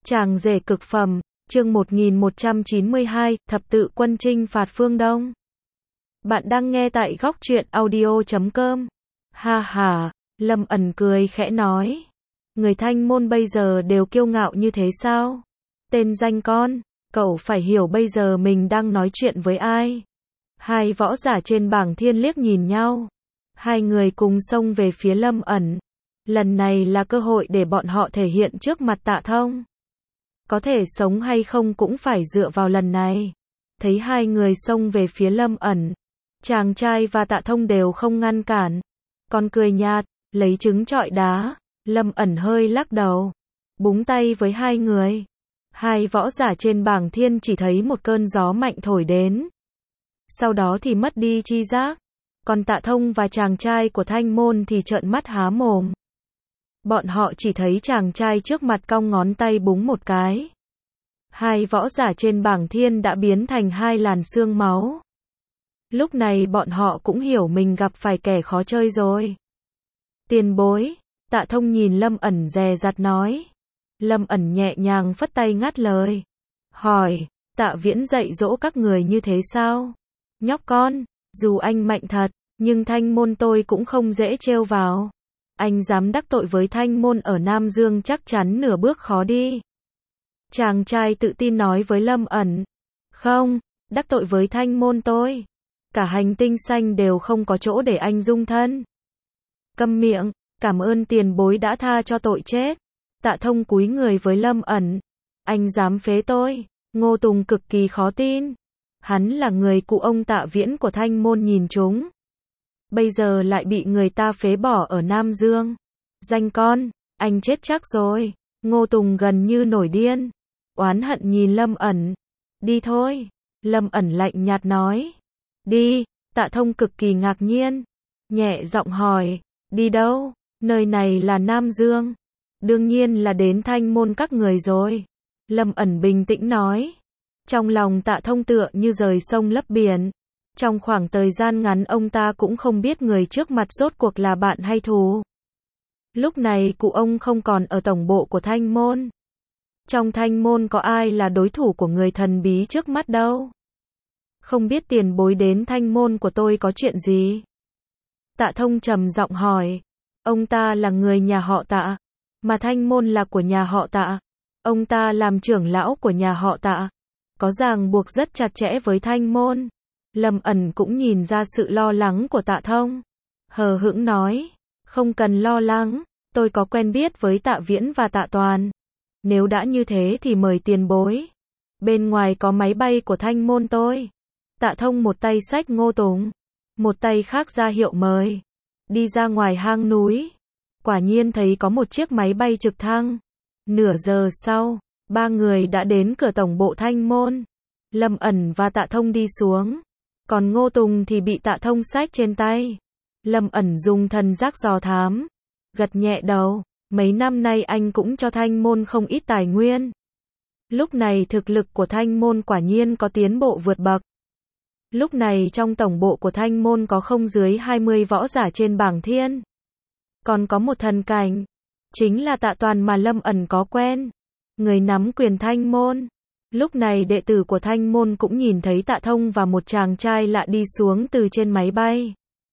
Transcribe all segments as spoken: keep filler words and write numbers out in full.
Chàng rể cực phẩm, chương một nghìn một trăm chín mươi hai, thập tự quân chinh phạt phương Đông. Bạn đang nghe tại góc truyện audio chấm com. Ha ha, Lâm ẩn cười khẽ nói. Người Thanh môn bây giờ đều kiêu ngạo như thế sao? Tên danh con, cậu phải hiểu bây giờ mình đang nói chuyện với ai. Hai võ giả trên bảng thiên liếc nhìn nhau. Hai người cùng xông về phía Lâm ẩn. Lần này là cơ hội để bọn họ thể hiện trước mặt Tạ Thông. Có thể sống hay không cũng phải dựa vào lần này. Thấy hai người xông về phía Lâm ẩn, chàng trai và Tạ Thông đều không ngăn cản, còn cười nhạt, lấy trứng trọi đá. Lâm ẩn hơi lắc đầu, búng tay với hai người. Hai võ giả trên bảng thiên chỉ thấy một cơn gió mạnh thổi đến, sau đó thì mất đi chi giác. Còn Tạ Thông và chàng trai của Thanh môn thì trợn mắt há mồm. Bọn họ chỉ thấy chàng trai trước mặt cong ngón tay búng một cái. Hai võ giả trên bảng thiên đã biến thành hai làn xương máu. Lúc này bọn họ cũng hiểu mình gặp phải kẻ khó chơi rồi. Tiền bối, Tạ Thông nhìn Lâm ẩn dè dặt nói. Lâm ẩn nhẹ nhàng phất tay ngắt lời. Hỏi, Tạ Viễn dạy dỗ các người như thế sao? Nhóc con, dù anh mạnh thật, nhưng Thanh môn tôi cũng không dễ trêu vào. Anh dám đắc tội với Thanh môn ở Nam Dương chắc chắn nửa bước khó đi. Chàng trai tự tin nói với Lâm ẩn. Không, đắc tội với Thanh môn tôi. Cả hành tinh xanh đều không có chỗ để anh dung thân. Câm miệng, cảm ơn tiền bối đã tha cho tội chết. Tạ Thông cúi người với Lâm ẩn. Anh dám phế tôi. Ngô Tùng cực kỳ khó tin. Hắn là người cụ ông Tạ Viễn của Thanh môn nhìn chúng. Bây giờ lại bị người ta phế bỏ ở Nam Dương. Danh con, anh chết chắc rồi. Ngô Tùng gần như nổi điên. Oán hận nhìn Lâm ẩn. Đi thôi. Lâm ẩn lạnh nhạt nói. Đi. Tạ Thông cực kỳ ngạc nhiên. Nhẹ giọng hỏi. Đi đâu? Nơi này là Nam Dương. Đương nhiên là đến Thanh môn các người rồi. Lâm ẩn bình tĩnh nói. Trong lòng Tạ Thông tựa như rời sông lấp biển. Trong khoảng thời gian ngắn ông ta cũng không biết người trước mặt rốt cuộc là bạn hay thù. Lúc này cụ ông không còn ở tổng bộ của Thanh môn. Trong Thanh môn có ai là đối thủ của người thần bí trước mắt đâu. Không biết tiền bối đến Thanh môn của tôi có chuyện gì? Tạ Thông trầm giọng hỏi. Ông ta là người nhà họ Tạ, mà Thanh môn là của nhà họ Tạ. Ông ta làm trưởng lão của nhà họ Tạ, có ràng buộc rất chặt chẽ với Thanh môn. Lâm ẩn cũng nhìn ra sự lo lắng của Tạ Thông. Hờ hững nói. Không cần lo lắng, tôi có quen biết với Tạ Viễn và Tạ Toàn. Nếu đã như thế thì mời tiền bối. Bên ngoài có máy bay của Thanh môn tôi. Tạ Thông một tay xách Ngô Tùng, một tay khác ra hiệu mời. Đi ra ngoài hang núi. Quả nhiên thấy có một chiếc máy bay trực thăng. Nửa giờ sau, ba người đã đến cửa tổng bộ Thanh môn. Lâm ẩn và Tạ Thông đi xuống. Còn Ngô Tùng thì bị Tạ Thông xách trên tay. Lâm ẩn dùng thần giác dò thám. Gật nhẹ đầu. Mấy năm nay anh cũng cho Thanh môn không ít tài nguyên. Lúc này thực lực của Thanh môn quả nhiên có tiến bộ vượt bậc. Lúc này trong tổng bộ của Thanh môn có không dưới hai mươi võ giả trên bảng thiên. Còn có một thần cảnh. Chính là Tạ Toàn mà Lâm ẩn có quen. Người nắm quyền Thanh môn. Lúc này đệ tử của Thanh môn cũng nhìn thấy Tạ Thông và một chàng trai lạ đi xuống từ trên máy bay.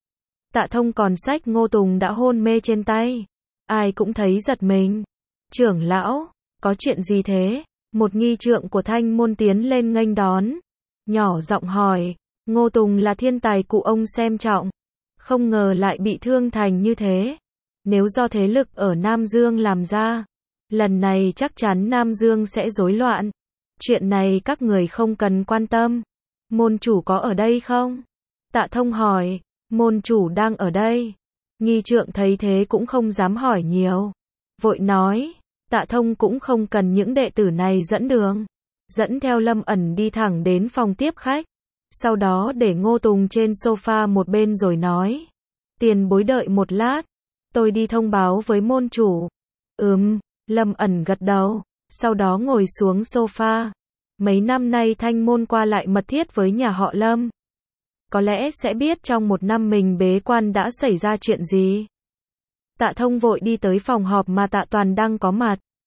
Tạ Thông còn xách Ngô Tùng đã hôn mê trên tay. Ai cũng thấy giật mình. Trưởng lão, có chuyện gì thế? Một nghi trượng của Thanh môn tiến lên nghênh đón. Nhỏ giọng hỏi. Ngô Tùng là thiên tài cụ ông xem trọng. Không ngờ lại bị thương thành như thế. Nếu do thế lực ở Nam Dương làm ra, lần này chắc chắn Nam Dương sẽ rối loạn. Chuyện này các người không cần quan tâm. Môn chủ có ở đây không? Tạ Thông hỏi. Môn chủ đang ở đây. Nghi trượng thấy thế cũng không dám hỏi nhiều. Vội nói. Tạ Thông cũng không cần những đệ tử này dẫn đường. Dẫn theo Lâm ẩn đi thẳng đến phòng tiếp khách. Sau đó để Ngô Tùng trên sofa một bên rồi nói. Tiền bối đợi một lát. Tôi đi thông báo với môn chủ. Ừm, Lâm ẩn gật đầu. Sau đó ngồi xuống sofa. Mấy năm nay Thanh môn qua lại mật thiết với nhà họ Lâm. Có lẽ sẽ biết trong một năm mình bế quan đã xảy ra chuyện gì. Tạ Thông vội đi tới phòng họp mà Tạ Toàn đang có mặt.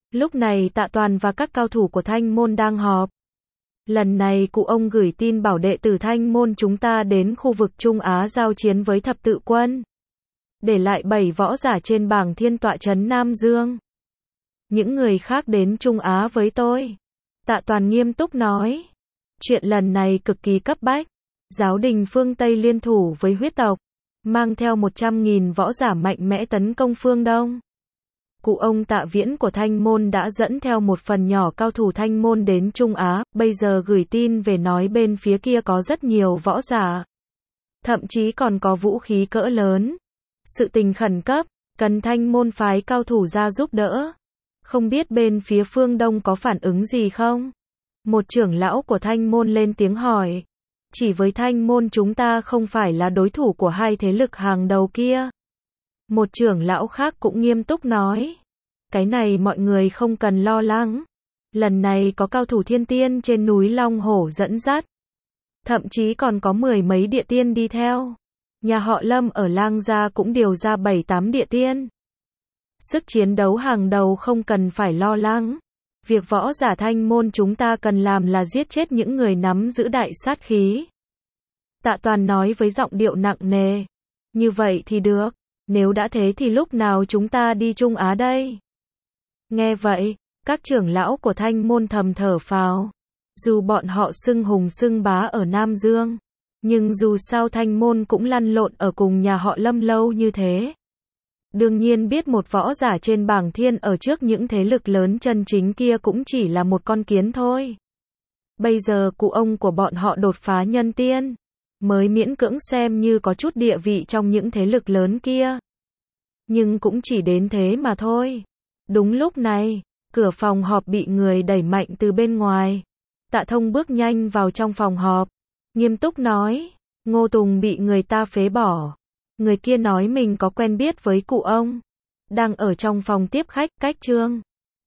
Lúc này Tạ Toàn và các cao thủ của Thanh môn đang họp. Lần này cụ ông gửi tin bảo đệ tử Thanh môn chúng ta đến khu vực Trung Á giao chiến với thập tự quân. Để lại bảy võ giả trên bảng thiên tọa trấn Nam Dương. Những người khác đến Trung Á với tôi. Tạ Toàn nghiêm túc nói. Chuyện lần này cực kỳ cấp bách. Giáo đình phương Tây liên thủ với huyết tộc. Mang theo một trăm nghìn võ giả mạnh mẽ tấn công phương Đông. Cụ ông Tạ Viễn của Thanh môn đã dẫn theo một phần nhỏ cao thủ Thanh môn đến Trung Á, bây giờ gửi tin về nói bên phía kia có rất nhiều võ giả. Thậm chí còn có vũ khí cỡ lớn. Sự tình khẩn cấp, cần Thanh môn phái cao thủ ra giúp đỡ. Không biết bên phía phương Đông có phản ứng gì không? Một trưởng lão của Thanh môn lên tiếng hỏi. Chỉ với Thanh môn chúng ta không phải là đối thủ của hai thế lực hàng đầu kia. Một trưởng lão khác cũng nghiêm túc nói. Cái này mọi người không cần lo lắng. Lần này có cao thủ thiên tiên trên núi Long Hổ dẫn dắt. Thậm chí còn có mười mấy địa tiên đi theo. Nhà họ Lâm ở Lang Gia cũng điều ra bảy tám địa tiên. Sức chiến đấu hàng đầu không cần phải lo lắng. Việc võ giả Thanh môn chúng ta cần làm là giết chết những người nắm giữ đại sát khí. Tạ Toàn nói với giọng điệu nặng nề. Như vậy thì được. Nếu đã thế thì lúc nào chúng ta đi Trung Á đây? Nghe vậy, các trưởng lão của Thanh môn thầm thở phào. Dù bọn họ xưng hùng xưng bá ở Nam Dương, nhưng dù sao Thanh môn cũng lăn lộn ở cùng nhà họ Lâm lâu như thế. Đương nhiên biết một võ giả trên bảng thiên ở trước những thế lực lớn chân chính kia cũng chỉ là một con kiến thôi. Bây giờ cụ ông của bọn họ đột phá nhân tiên, mới miễn cưỡng xem như có chút địa vị trong những thế lực lớn kia. Nhưng cũng chỉ đến thế mà thôi. Đúng lúc này, cửa phòng họp bị người đẩy mạnh từ bên ngoài. Tạ Thông bước nhanh vào trong phòng họp, nghiêm túc nói, Ngô Tùng bị người ta phế bỏ. Người kia nói mình có quen biết với cụ ông, đang ở trong phòng tiếp khách, cách Trương